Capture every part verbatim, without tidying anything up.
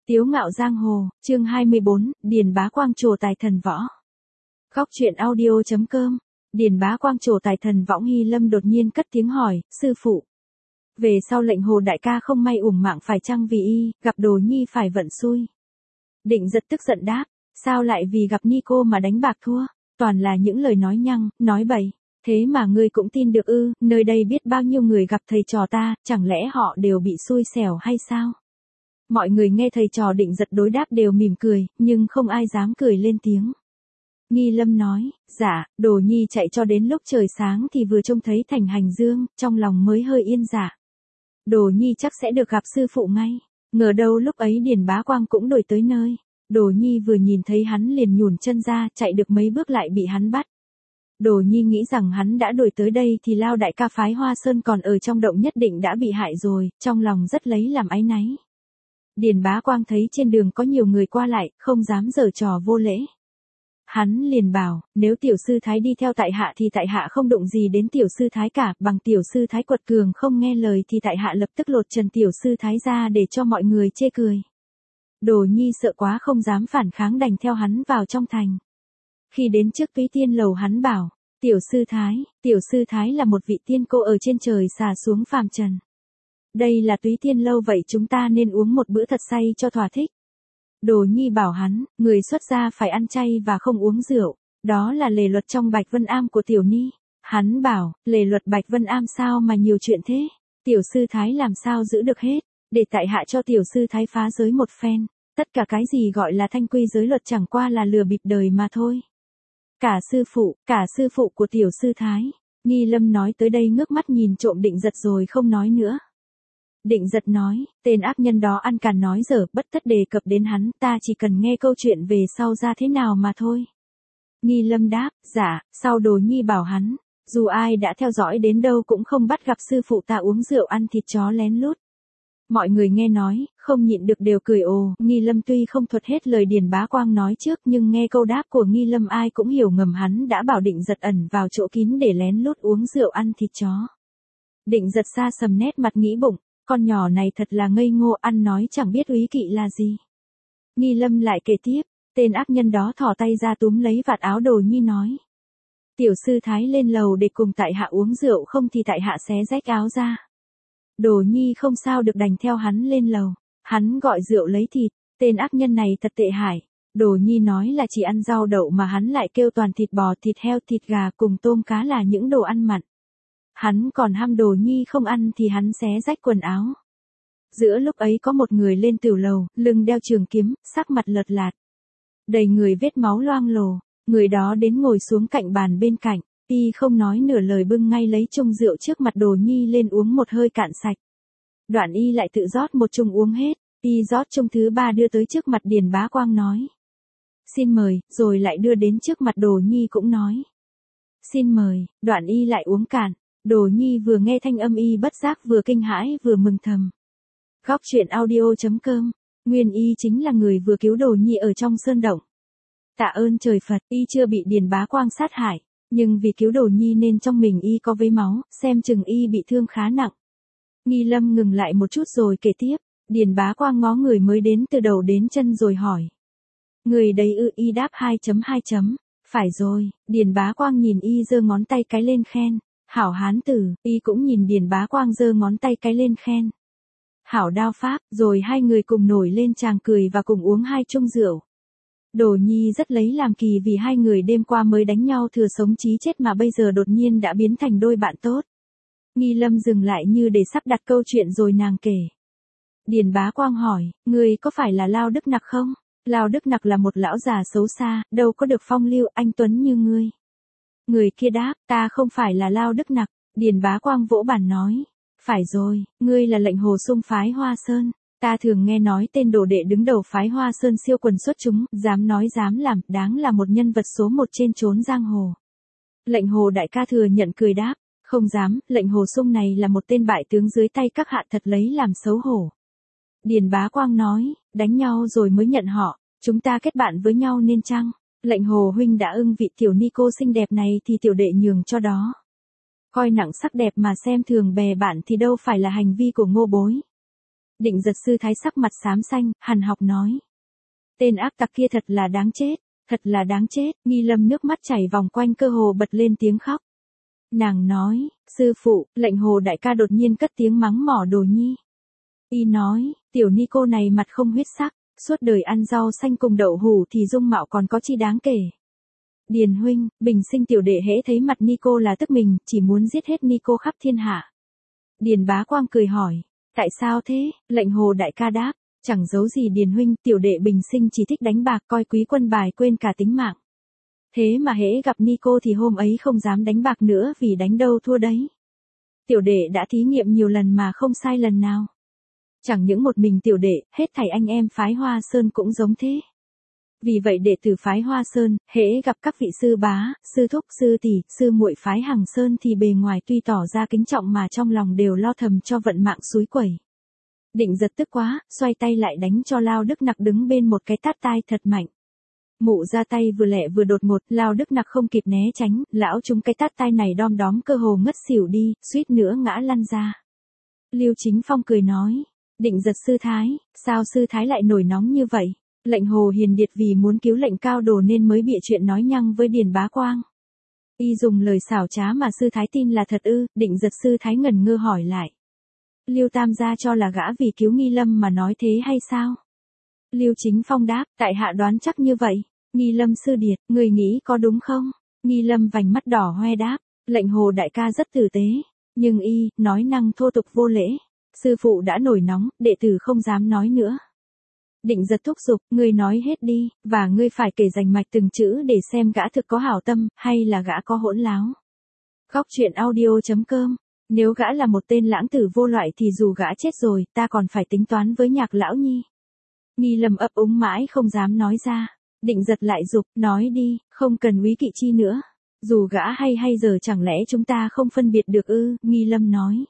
Tiếu ngạo giang hồ, chương hai mươi bốn, Điền Bá Quang trổ tài thần võ. Góc truyện audio chấm com. Điền Bá Quang trổ tài thần võng Nghi Lâm đột nhiên cất tiếng hỏi, sư phụ. Về sau lệnh hồ đại ca không may uổng mạng phải chăng vì y, gặp Đồ Nhi phải vận xui. Định Giật tức giận đáp, sao lại vì gặp Ni cô mà đánh bạc thua, toàn là những lời nói nhăng, nói bậy. Thế mà ngươi cũng tin được ư, nơi đây biết bao nhiêu người gặp thầy trò ta, chẳng lẽ họ đều bị xui xẻo hay sao? Mọi người nghe thầy trò Định Giật đối đáp đều mỉm cười, nhưng không ai dám cười lên tiếng. Nghi Lâm nói, dạ, Đồ Nhi chạy cho đến lúc trời sáng thì vừa trông thấy thành hành dương, trong lòng mới hơi yên dạ. Đồ Nhi chắc sẽ được gặp sư phụ ngay. Ngờ đâu lúc ấy Điền Bá Quang cũng đuổi tới nơi. Đồ Nhi vừa nhìn thấy hắn liền nhùn chân ra, chạy được mấy bước lại bị hắn bắt. Đồ Nhi nghĩ rằng hắn đã đuổi tới đây thì Lao đại ca phái Hoa Sơn còn ở trong động nhất định đã bị hại rồi, trong lòng rất lấy làm áy náy. Điền Bá Quang thấy trên đường có nhiều người qua lại, không dám giở trò vô lễ. Hắn liền bảo, nếu tiểu sư thái đi theo tại hạ thì tại hạ không đụng gì đến tiểu sư thái cả, bằng tiểu sư thái quật cường không nghe lời thì tại hạ lập tức lột trần tiểu sư thái ra để cho mọi người chê cười. Đồ Nhi sợ quá không dám phản kháng đành theo hắn vào trong thành. Khi đến trước Túy Tiên lầu hắn bảo, tiểu sư thái, tiểu sư thái là một vị tiên cô ở trên trời xà xuống phàm trần. Đây là Túy Tiên lâu vậy chúng ta nên uống một bữa thật say cho thỏa thích. Đồ Nhi bảo hắn, người xuất gia phải ăn chay và không uống rượu, đó là lề luật trong Bạch Vân Am của tiểu ni. Hắn bảo, lề luật Bạch Vân Am sao mà nhiều chuyện thế, tiểu sư thái làm sao giữ được hết, để tại hạ cho tiểu sư thái phá giới một phen, tất cả cái gì gọi là thanh quy giới luật chẳng qua là lừa bịp đời mà thôi. Cả sư phụ, cả sư phụ của tiểu sư thái. Nghi Lâm nói tới đây ngước mắt nhìn trộm Định Giật rồi không nói nữa. Định Giật nói, tên ác nhân đó ăn càn nói dở, bất tất đề cập đến hắn, ta chỉ cần nghe câu chuyện về sau ra thế nào mà thôi. Nghi Lâm đáp, dạ, sau Đồ Nhi bảo hắn, dù ai đã theo dõi đến đâu cũng không bắt gặp sư phụ ta uống rượu ăn thịt chó lén lút. Mọi người nghe nói, không nhịn được đều cười ồ, Nghi Lâm tuy không thuật hết lời Điền Bá Quang nói trước nhưng nghe câu đáp của Nghi Lâm ai cũng hiểu ngầm hắn đã bảo Định Giật ẩn vào chỗ kín để lén lút uống rượu ăn thịt chó. Định Giật xa sầm nét mặt nghĩ bụng, con nhỏ này thật là ngây ngô ăn nói chẳng biết úy kỵ là gì. Nghi Lâm lại kể tiếp, tên ác nhân đó thò tay ra túm lấy vạt áo Đồ Nhi nói. Tiểu sư thái lên lầu để cùng tại hạ uống rượu không thì tại hạ xé rách áo ra. Đồ Nhi không sao được đành theo hắn lên lầu, hắn gọi rượu lấy thịt, tên ác nhân này thật tệ hại. Đồ Nhi nói là chỉ ăn rau đậu mà hắn lại kêu toàn thịt bò, thịt heo, thịt gà cùng tôm cá là những đồ ăn mặn. Hắn còn ham Đồ Nhi không ăn thì hắn xé rách quần áo. Giữa lúc ấy có một người lên tửu lầu, lưng đeo trường kiếm, sắc mặt lợt lạt. Đầy người vết máu loang lổ, người đó đến ngồi xuống cạnh bàn bên cạnh, y không nói nửa lời bưng ngay lấy chung rượu trước mặt Đồ Nhi lên uống một hơi cạn sạch. Đoạn y lại tự rót một chung uống hết, y rót chung thứ ba đưa tới trước mặt Điền Bá Quang nói. Xin mời, rồi lại đưa đến trước mặt Đồ Nhi cũng nói. Xin mời, đoạn y lại uống cạn. Đồ Nhi vừa nghe thanh âm y bất giác vừa kinh hãi vừa mừng thầm. Góc truyện audio chấm com. Nguyên y chính là người vừa cứu Đồ Nhi ở trong sơn động. Tạ ơn trời Phật, y chưa bị Điền Bá Quang sát hại, nhưng vì cứu Đồ Nhi nên trong mình y có vấy máu, xem chừng y bị thương khá nặng. Nghi Lâm ngừng lại một chút rồi kể tiếp, Điền Bá Quang ngó người mới đến từ đầu đến chân rồi hỏi. Người đấy ư? Y đáp hai chấm hai chấm, phải rồi. Điền Bá Quang nhìn y giơ ngón tay cái lên khen. Hảo hán tử, y cũng nhìn Điền Bá Quang giơ ngón tay cái lên khen. Hảo đao pháp, rồi hai người cùng nổi lên tràng cười và cùng uống hai chung rượu. Đồ Nhi rất lấy làm kỳ vì hai người đêm qua mới đánh nhau thừa sống chí chết mà bây giờ đột nhiên đã biến thành đôi bạn tốt. Nghi Lâm dừng lại như để sắp đặt câu chuyện rồi nàng kể. Điền Bá Quang hỏi, người có phải là Lao Đức Nặc không? Lao Đức Nặc là một lão già xấu xa, đâu có được phong lưu anh tuấn như ngươi. Người kia đáp, ta không phải là Lao Đức Nặc. Điền Bá Quang vỗ bàn nói, phải rồi, ngươi là lệnh hồ sung phái Hoa Sơn. Ta thường nghe nói tên đồ đệ đứng đầu phái Hoa Sơn siêu quần xuất chúng, dám nói dám làm, đáng là một nhân vật số một trên chốn giang hồ. Lệnh hồ đại ca thừa nhận cười đáp, không dám, lệnh hồ sung này là một tên bại tướng dưới tay các hạ thật lấy làm xấu hổ. Điền Bá Quang nói, đánh nhau rồi mới nhận họ, chúng ta kết bạn với nhau nên chăng? Lệnh hồ huynh đã ưng vị tiểu ni cô xinh đẹp này thì tiểu đệ nhường cho đó. Coi nặng sắc đẹp mà xem thường bè bạn thì đâu phải là hành vi của ngô bối. Định Giật sư thái sắc mặt xám xanh, hằn học nói. Tên ác tặc kia thật là đáng chết, thật là đáng chết, Nghi Lâm nước mắt chảy vòng quanh cơ hồ bật lên tiếng khóc. Nàng nói, sư phụ, Lệnh Hồ đại ca đột nhiên cất tiếng mắng mỏ Đồ Nhi. Y nói, tiểu ni cô này mặt không huyết sắc, suốt đời ăn rau xanh cùng đậu hủ thì dung mạo còn có chi đáng kể. Điền huynh, bình sinh tiểu đệ hễ thấy mặt ni cô là tức mình, chỉ muốn giết hết ni cô khắp thiên hạ. Điền Bá Quang cười hỏi, tại sao thế? Lệnh Hồ đại ca đáp, chẳng giấu gì Điền huynh, tiểu đệ bình sinh chỉ thích đánh bạc, coi quý quân bài quên cả tính mạng. Thế mà hễ gặp ni cô thì hôm ấy không dám đánh bạc nữa vì đánh đâu thua đấy. Tiểu đệ đã thí nghiệm nhiều lần mà không sai lần nào. Chẳng những một mình tiểu đệ, hết thảy anh em phái Hoa Sơn cũng giống thế. Vì vậy đệ tử phái Hoa Sơn, hễ gặp các vị sư bá, sư thúc, sư tỷ, sư muội phái Hằng Sơn thì bề ngoài tuy tỏ ra kính trọng mà trong lòng đều lo thầm cho vận mạng xúi quẩy. Định Giật tức quá, xoay tay lại đánh cho Lao Đức Nặc đứng bên một cái tát tai thật mạnh. Mụ ra tay vừa lẹ vừa đột ngột, Lao Đức Nặc không kịp né tránh, lão trúng cái tát tai này đom đóm cơ hồ ngất xỉu đi, suýt nữa ngã lăn ra. Lưu Chính Phong cười nói, Định Giật sư thái, sao sư thái lại nổi nóng như vậy? Lệnh Hồ Hiền Điệt vì muốn cứu Lệnh Cao Đồ nên mới bịa chuyện nói nhăng với Điền Bá Quang. Y dùng lời xảo trá mà sư thái tin là thật ư? Định Giật sư thái ngẩn ngơ hỏi lại. Lưu Tam gia cho là gã vì cứu Nghi Lâm mà nói thế hay sao? Lưu Chính Phong đáp, tại hạ đoán chắc như vậy. Nghi Lâm sư điệt, người nghĩ có đúng không? Nghi Lâm vành mắt đỏ hoe đáp, Lệnh Hồ đại ca rất tử tế, nhưng y, nói năng thô tục vô lễ. Sư phụ đã nổi nóng, đệ tử không dám nói nữa. Định Giật thúc giục, ngươi nói hết đi, và ngươi phải kể rành mạch từng chữ để xem gã thực có hảo tâm, hay là gã có hỗn láo. Góc truyện audio chấm com. Nếu gã là một tên lãng tử vô loại thì dù gã chết rồi, ta còn phải tính toán với Nhạc lão nhi. Nghi Lâm ấp úng mãi không dám nói ra. Định Giật lại giục, nói đi, không cần úy kỵ chi nữa. Dù gã hay hay giờ chẳng lẽ chúng ta không phân biệt được ư? Nghi Lâm nói.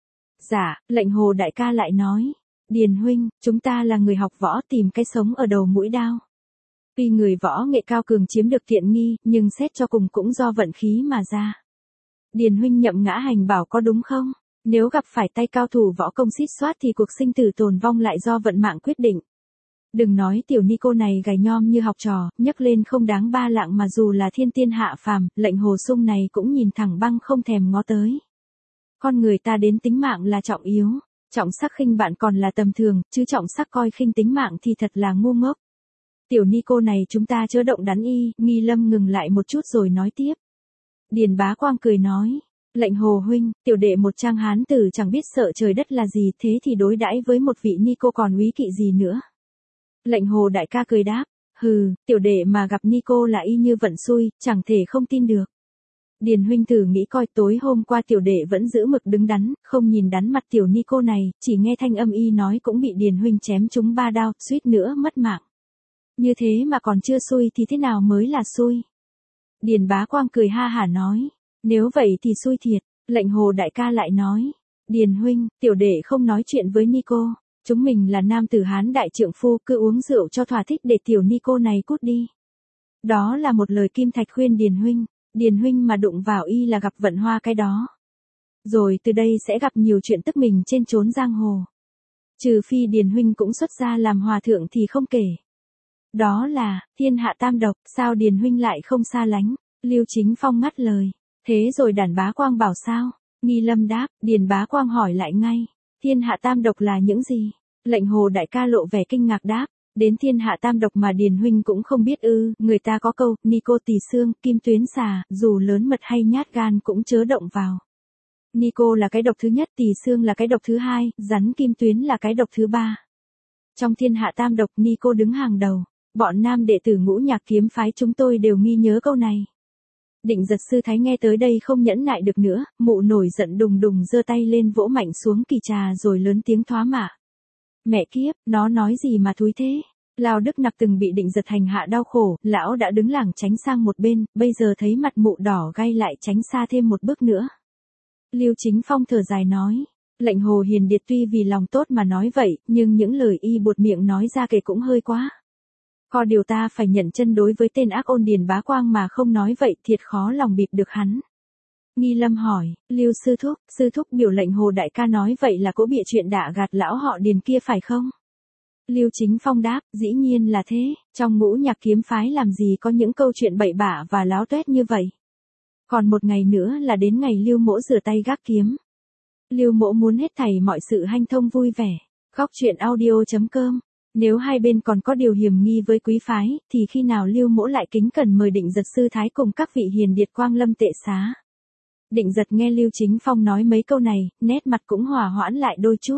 Dạ, Lệnh Hồ đại ca lại nói. Điền huynh, chúng ta là người học võ tìm cái sống ở đầu mũi đao. Tuy người võ nghệ cao cường chiếm được tiện nghi, nhưng xét cho cùng cũng do vận khí mà ra. Điền huynh nhậm ngã hành bảo có đúng không? Nếu gặp phải tay cao thủ võ công xít xoát thì cuộc sinh tử tồn vong lại do vận mạng quyết định. Đừng nói tiểu ni cô này gầy nhom như học trò, nhấc lên không đáng ba lạng mà dù là thiên tiên hạ phàm, Lệnh Hồ sung này cũng nhìn thẳng băng không thèm ngó tới. Con người ta đến tính mạng là trọng yếu, trọng sắc khinh bạn còn là tầm thường, chứ trọng sắc coi khinh tính mạng thì thật là ngu ngốc. Tiểu ni cô này chúng ta chớ động đắn y. Nghi Lâm ngừng lại một chút rồi nói tiếp. Điền Bá Quang cười nói, Lệnh Hồ huynh, tiểu đệ một trang hán tử chẳng biết sợ trời đất là gì, thế thì đối đãi với một vị ni cô còn úy kỵ gì nữa. Lệnh Hồ đại ca cười đáp, hừ, tiểu đệ mà gặp ni cô là y như vận xui, chẳng thể không tin được. Điền huynh thử nghĩ coi, tối hôm qua tiểu đệ vẫn giữ mực đứng đắn, không nhìn đắn mặt tiểu ni cô này, chỉ nghe thanh âm y nói cũng bị Điền huynh chém trúng ba đao, suýt nữa mất mạng. Như thế mà còn chưa xui thì thế nào mới là xui? Điền Bá Quang cười ha hả nói, nếu vậy thì xui thiệt. Lệnh Hồ đại ca lại nói, Điền huynh, tiểu đệ không nói chuyện với ni cô, chúng mình là nam tử Hán đại trượng phu, cứ uống rượu cho thỏa thích để tiểu ni cô này cút đi. Đó là một lời kim thạch khuyên Điền huynh. Điền huynh mà đụng vào y là gặp vận hoa cái đó. Rồi từ đây sẽ gặp nhiều chuyện tức mình trên chốn giang hồ. Trừ phi Điền huynh cũng xuất gia làm hòa thượng thì không kể. Đó là, thiên hạ tam độc, sao Điền huynh lại không xa lánh? Lưu Chính Phong ngắt lời. Thế rồi Đàn Bá Quang bảo sao? Nghi Lâm đáp, Điền Bá Quang hỏi lại ngay. Thiên hạ tam độc là những gì? Lệnh Hồ đại ca lộ vẻ kinh ngạc đáp. Đến thiên hạ tam độc mà Điền huynh cũng không biết ư? Người ta có câu, ni cô tỳ xương, kim tuyến xà, dù lớn mật hay nhát gan cũng chớ động vào. Ni cô là cái độc thứ nhất, tỳ xương là cái độc thứ hai, rắn kim tuyến là cái độc thứ ba. Trong thiên hạ tam độc, ni cô đứng hàng đầu. Bọn nam đệ tử Ngũ Nhạc kiếm phái chúng tôi đều ghi nhớ câu này. Định Giật sư thái nghe tới đây không nhẫn nại được nữa, mụ nổi giận đùng đùng giơ tay lên vỗ mạnh xuống kỳ trà rồi lớn tiếng thoá mạ. Mẹ kiếp, nó nói gì mà thúi thế? Lao Đức Nặc từng bị Định Giật hành hạ đau khổ, lão đã đứng lảng tránh sang một bên, bây giờ thấy mặt mụ đỏ gay lại tránh xa thêm một bước nữa. Lưu Chính Phong thở dài nói, Lệnh Hồ Hiền Điệt tuy vì lòng tốt mà nói vậy, nhưng những lời y buột miệng nói ra kể cũng hơi quá. Có điều ta phải nhận chân đối với tên ác ôn Điền Bá Quang mà không nói vậy thiệt khó lòng bịp được hắn. Nghi Lâm hỏi, Lưu sư thúc, sư thúc biểu lệnh Hồ đại ca nói vậy là cố bịa chuyện đả gạt lão họ Điền kia phải không? Lưu Chính Phong đáp, dĩ nhiên là thế, trong ngũ nhạc kiếm phái làm gì có những câu chuyện bậy bạ và láo tuét như vậy. Còn một ngày nữa là đến ngày Lưu mỗ rửa tay gác kiếm. Lưu mỗ muốn hết thảy mọi sự hanh thông vui vẻ. Góc truyện audio.com. Nếu hai bên còn có điều hiểm nghi với quý phái, thì khi nào Lưu mỗ lại kính cẩn mời Định Giật sư thái cùng các vị hiền điệt quang lâm tệ xá. Định Giật nghe Lưu Chính Phong nói mấy câu này, nét mặt cũng hòa hoãn lại đôi chút.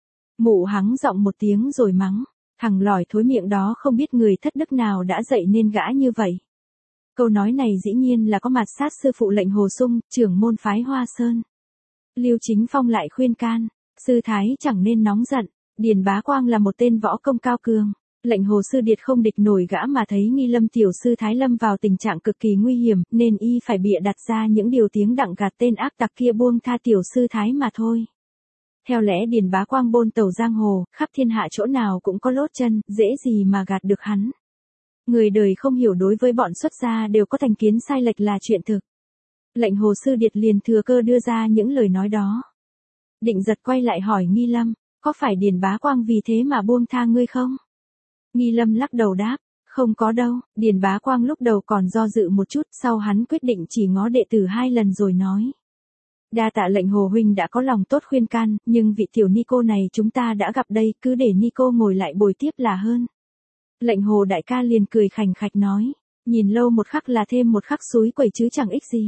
Mụ hắng giọng một tiếng rồi mắng, thằng lòi thối miệng đó không biết người thất đức nào đã dạy nên gã như vậy. Câu nói này dĩ nhiên là có mặt sát sư phụ lệnh Hồ Sung, trưởng môn phái Hoa Sơn. Lưu Chính Phong lại khuyên can, sư thái chẳng nên nóng giận, Điền Bá Quang là một tên võ công cao cường, lệnh Hồ sư điệt không địch nổi gã mà thấy Nghi Lâm tiểu sư thái lâm vào tình trạng cực kỳ nguy hiểm, nên y phải bịa đặt ra những điều tiếng đặng gạt tên ác tặc kia buông tha tiểu sư thái mà thôi. Theo lẽ Điền Bá Quang bôn tẩu giang hồ, khắp thiên hạ chỗ nào cũng có lốt chân, dễ gì mà gạt được hắn. Người đời không hiểu đối với bọn xuất gia đều có thành kiến sai lệch là chuyện thực. Lệnh Hồ sư điệt liền thừa cơ đưa ra những lời nói đó. Định Giật quay lại hỏi Nghi Lâm, có phải Điền Bá Quang vì thế mà buông tha ngươi không? Nghi Lâm lắc đầu đáp, không có đâu, Điền Bá Quang lúc đầu còn do dự một chút, sau hắn quyết định chỉ ngó đệ tử hai lần rồi nói. Đa tạ lệnh Hồ huynh đã có lòng tốt khuyên can, nhưng vị tiểu ni cô này chúng ta đã gặp đây, cứ để ni cô ngồi lại bồi tiếp là hơn. Lệnh Hồ đại ca liền cười khành khạch nói, nhìn lâu một khắc là thêm một khắc xúi quẩy chứ chẳng ích gì.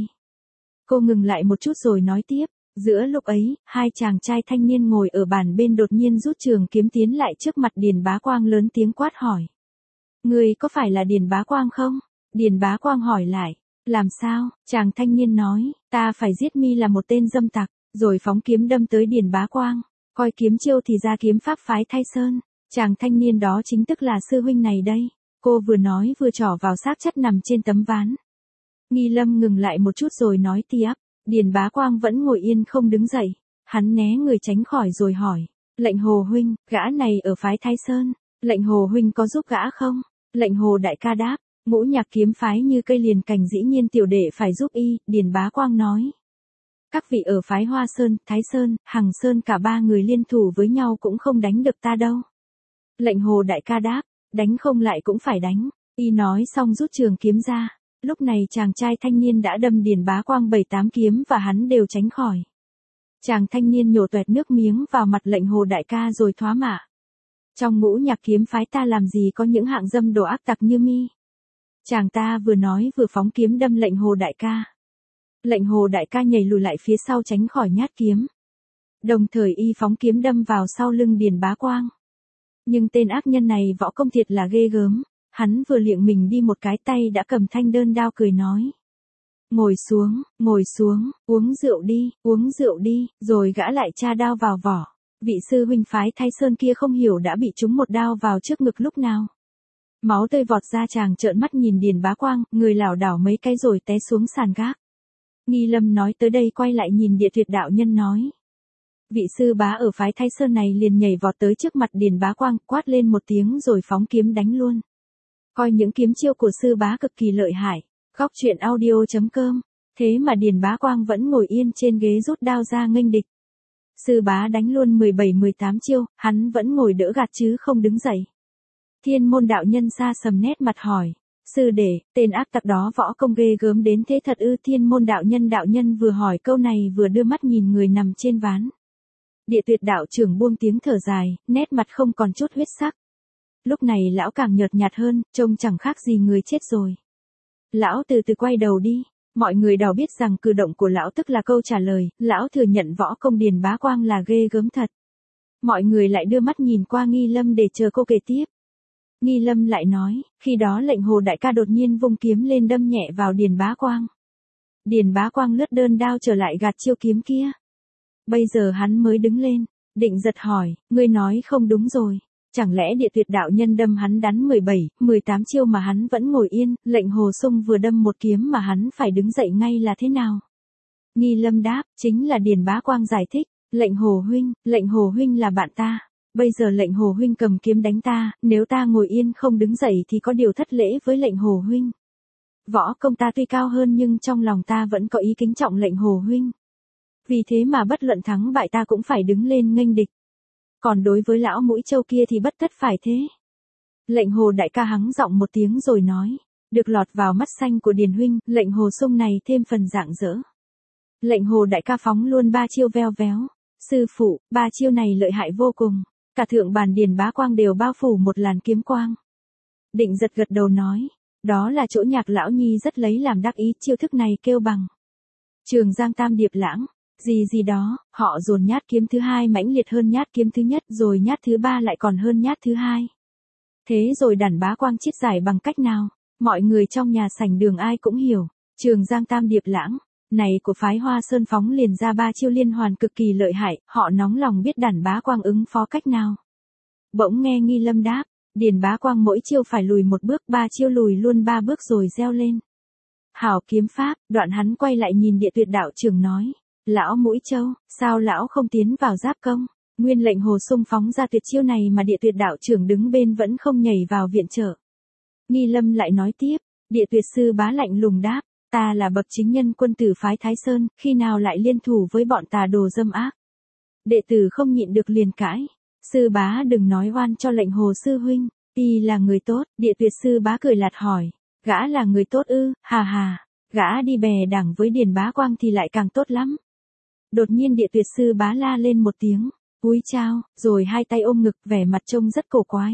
Cô ngừng lại một chút rồi nói tiếp, giữa lúc ấy, hai chàng trai thanh niên ngồi ở bàn bên đột nhiên rút trường kiếm tiến lại trước mặt Điền Bá Quang lớn tiếng quát hỏi. Người có phải là Điền Bá Quang không? Điền Bá Quang hỏi lại, làm sao? Chàng thanh niên nói, ta phải giết mi là một tên dâm tặc, rồi phóng kiếm đâm tới Điền Bá Quang, coi kiếm chiêu thì ra kiếm pháp phái Thái Sơn. Chàng thanh niên đó chính tức là sư huynh này đây. Cô vừa nói vừa trỏ vào xác chất nằm trên tấm ván. Nghi Lâm ngừng lại một chút rồi nói tiếp. Điền Bá Quang vẫn ngồi yên không đứng dậy. Hắn né người tránh khỏi rồi hỏi. Lệnh Hồ huynh, gã này ở phái Thái Sơn. Lệnh Hồ huynh có giúp gã không? Lệnh Hồ đại ca đáp. Ngũ nhạc kiếm phái như cây liền cành dĩ nhiên tiểu đệ phải giúp y. Điền Bá Quang nói. Các vị ở phái Hoa Sơn, Thái Sơn, Hằng Sơn cả ba người liên thủ với nhau cũng không đánh được ta đâu. Lệnh Hồ đại ca đáp, đánh không lại cũng phải đánh. Y nói xong rút trường kiếm ra. Lúc này chàng trai thanh niên đã đâm Điền Bá Quang bảy tám kiếm và hắn đều tránh khỏi. Chàng thanh niên nhổ toẹt nước miếng vào mặt lệnh Hồ đại ca rồi thoá mạ. Trong ngũ nhạc kiếm phái ta làm gì có những hạng dâm đồ ác tặc như mi. Chàng ta vừa nói vừa phóng kiếm đâm lệnh Hồ đại ca. Lệnh Hồ đại ca nhảy lùi lại phía sau tránh khỏi nhát kiếm. Đồng thời y phóng kiếm đâm vào sau lưng Điền Bá Quang. Nhưng tên ác nhân này võ công thiệt là ghê gớm, hắn vừa liệng mình đi một cái tay đã cầm thanh đơn đao cười nói. Ngồi xuống, ngồi xuống, uống rượu đi, uống rượu đi, rồi gã lại tra đao vào vỏ. Vị sư huynh phái Thái Sơn kia không hiểu đã bị trúng một đao vào trước ngực lúc nào. Máu tươi vọt ra chàng trợn mắt nhìn Điền Bá Quang, người lảo đảo mấy cái rồi té xuống sàn gác. Nghi Lâm nói tới đây quay lại nhìn Địa Tuyệt đạo nhân nói. Vị sư bá ở phái Thái Sơn này liền nhảy vọt tới trước mặt Điền Bá Quang, quát lên một tiếng rồi phóng kiếm đánh luôn. Coi những kiếm chiêu của sư bá cực kỳ lợi hại. Góc truyện audio.com. Thế mà Điền Bá Quang vẫn ngồi yên trên ghế rút đao ra nghênh địch. Sư bá đánh luôn mười bảy mười tám chiêu, hắn vẫn ngồi đỡ gạt chứ không đứng dậy. Thiên môn đạo nhân xa sầm nét mặt hỏi. Sư đệ, tên ác tặc đó võ công ghê gớm đến thế thật ư? Thiên môn đạo nhân đạo nhân vừa hỏi câu này vừa đưa mắt nhìn người nằm trên ván. Địa Tuyệt đạo trưởng buông tiếng thở dài, nét mặt không còn chút huyết sắc. Lúc này lão càng nhợt nhạt hơn, trông chẳng khác gì người chết rồi. Lão từ từ quay đầu đi, mọi người đều biết rằng cử động của lão tức là câu trả lời, lão thừa nhận võ công Điền Bá Quang là ghê gớm thật. Mọi người lại đưa mắt nhìn qua Nghi Lâm để chờ cô kể tiếp. Nghi Lâm lại nói, khi đó lệnh Hồ đại ca đột nhiên vung kiếm lên đâm nhẹ vào Điền Bá Quang. Điền Bá Quang lướt đơn đao trở lại gạt chiêu kiếm kia. Bây giờ hắn mới đứng lên, Định Giật hỏi, ngươi nói không đúng rồi. Chẳng lẽ Địa Tuyệt đạo nhân đâm hắn đắn mười bảy, mười tám chiêu mà hắn vẫn ngồi yên, lệnh Hồ Sung vừa đâm một kiếm mà hắn phải đứng dậy ngay là thế nào? Nghi Lâm đáp, chính là Điền Bá Quang giải thích, lệnh Hồ huynh, lệnh Hồ huynh là bạn ta. Bây giờ lệnh Hồ huynh cầm kiếm đánh ta, nếu ta ngồi yên không đứng dậy thì có điều thất lễ với lệnh Hồ huynh. võ công ta tuy cao hơn nhưng trong lòng ta vẫn có ý kính trọng lệnh Hồ huynh. Vì thế mà bất luận thắng bại ta cũng phải đứng lên nghênh địch. Còn đối với lão Mũi Châu kia thì bất tất phải thế. Lệnh Hồ đại ca hắng giọng một tiếng rồi nói, được lọt vào mắt xanh của Điền huynh, lệnh Hồ sung này thêm phần rạng rỡ. Lệnh Hồ đại ca phóng luôn ba chiêu veo véo. Sư phụ, ba chiêu này lợi hại vô cùng, cả thượng bàn Điền Bá Quang đều bao phủ một làn kiếm quang. Định Giật gật đầu nói, đó là chỗ Nhạc lão nhi rất lấy làm đắc ý, chiêu thức này kêu bằng Trường Giang Tam Điệp Lãng, gì gì đó, họ dồn nhát kiếm thứ hai mãnh liệt hơn nhát kiếm thứ nhất, rồi nhát thứ ba lại còn hơn nhát thứ hai. Thế rồi Đản Bá Quang chiết giải bằng cách nào? Mọi người trong nhà sảnh đường ai cũng hiểu, Trường Giang Tam Điệp Lãng này của phái Hoa Sơn phóng liền ra ba chiêu liên hoàn cực kỳ lợi hại, họ nóng lòng biết Đản Bá Quang ứng phó cách nào. Bỗng nghe Nghi Lâm đáp, Điền Bá Quang mỗi chiêu phải lùi một bước, ba chiêu lùi luôn ba bước rồi reo lên. Hảo kiếm pháp, đoạn hắn quay lại nhìn Địa Tuyệt đạo trưởng nói, lão Mũi Châu, sao lão không tiến vào giáp công? Nguyên lệnh Hồ sung phóng ra tuyệt chiêu này mà Địa Tuyệt đạo trưởng đứng bên vẫn không nhảy vào viện trợ. Nghi Lâm lại nói tiếp, Địa Tuyệt sư bá lạnh lùng đáp, ta là bậc chính nhân quân tử phái Thái Sơn, khi nào lại liên thủ với bọn tà đồ dâm ác? Đệ tử không nhịn được liền cãi, sư bá đừng nói oan cho lệnh Hồ sư huynh, y là người tốt. Địa Tuyệt sư bá cười lạt hỏi, gã là người tốt ư? Hà hà, gã đi bè đảng với Điền Bá Quang thì lại càng tốt lắm. Đột nhiên Địa Tuyệt sư bá la lên một tiếng, cúi chào, rồi hai tay ôm ngực, vẻ mặt trông rất cổ quái.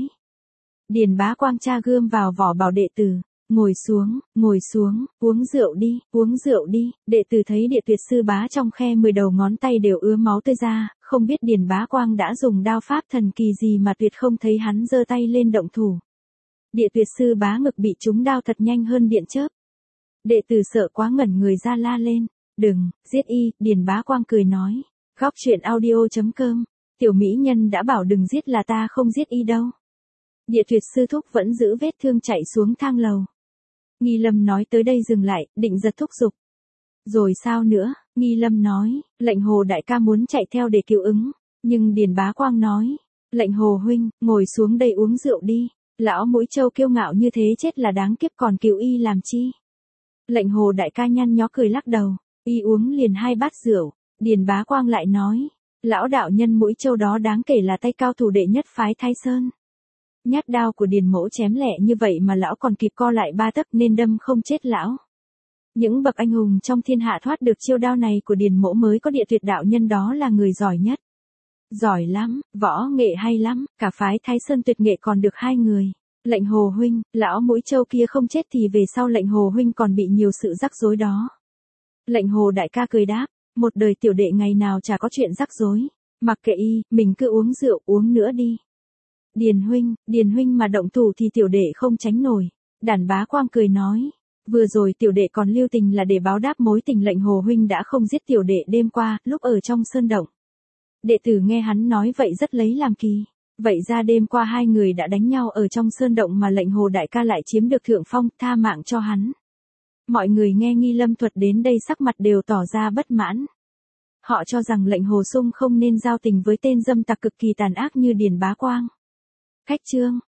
Điền Bá Quang tra gươm vào vỏ bảo đệ tử, ngồi xuống, ngồi xuống, uống rượu đi, uống rượu đi. Đệ tử thấy Địa Tuyệt sư bá trong khe mười đầu ngón tay đều ứa máu tươi ra, không biết Điền Bá Quang đã dùng đao pháp thần kỳ gì mà tuyệt không thấy hắn giơ tay lên động thủ. Địa Tuyệt sư bá ngực bị trúng đao thật nhanh hơn điện chớp. Đệ tử sợ quá ngẩn người ra la lên, đừng, giết y. Điền Bá Quang cười nói, góc truyện audio chấm com, tiểu mỹ nhân đã bảo đừng giết là ta không giết y đâu. Địa Tuyệt sư thúc vẫn giữ vết thương chạy xuống thang lầu. Nghi Lâm nói tới đây dừng lại, Định Giật thúc giục. Rồi sao nữa? Nghi Lâm nói, lệnh Hồ đại ca muốn chạy theo để cứu ứng, nhưng Điền Bá Quang nói, lệnh Hồ huynh, ngồi xuống đây uống rượu đi, lão Mũi Châu kiêu ngạo như thế chết là đáng kiếp, còn cứu y làm chi? Lệnh Hồ đại ca nhăn nhó cười lắc đầu, y uống liền hai bát rượu. Điền Bá Quang lại nói, lão đạo nhân Mũi Châu đó đáng kể là tay cao thủ đệ nhất phái Thái Sơn. Nhát đao của Điền mỗ chém lẹ như vậy mà lão còn kịp co lại ba tấc nên đâm không chết lão. Những bậc anh hùng trong thiên hạ thoát được chiêu đao này của Điền mỗ mới có Địa Tuyệt đạo nhân đó là người giỏi nhất. Giỏi lắm, võ nghệ hay lắm, cả phái Thái Sơn tuyệt nghệ còn được hai người. Lệnh Hồ huynh, lão Mũi Châu kia không chết thì về sau lệnh Hồ huynh còn bị nhiều sự rắc rối đó. Lệnh Hồ đại ca cười đáp, một đời tiểu đệ ngày nào chả có chuyện rắc rối, mặc kệ y, mình cứ uống rượu uống nữa đi. Điền huynh, Điền huynh mà động thủ thì tiểu đệ không tránh nổi. Đản Bá Quang cười nói, vừa rồi tiểu đệ còn lưu tình là để báo đáp mối tình lệnh Hồ huynh đã không giết tiểu đệ đêm qua, lúc ở trong sơn động. Đệ tử nghe hắn nói vậy rất lấy làm kỳ. Vậy ra đêm qua hai người đã đánh nhau ở trong sơn động mà lệnh Hồ đại ca lại chiếm được thượng phong, tha mạng cho hắn. Mọi người nghe Nghi Lâm thuật đến đây sắc mặt đều tỏ ra bất mãn. Họ cho rằng lệnh Hồ sung không nên giao tình với tên dâm tặc cực kỳ tàn ác như Điền Bá Quang. Khách chương,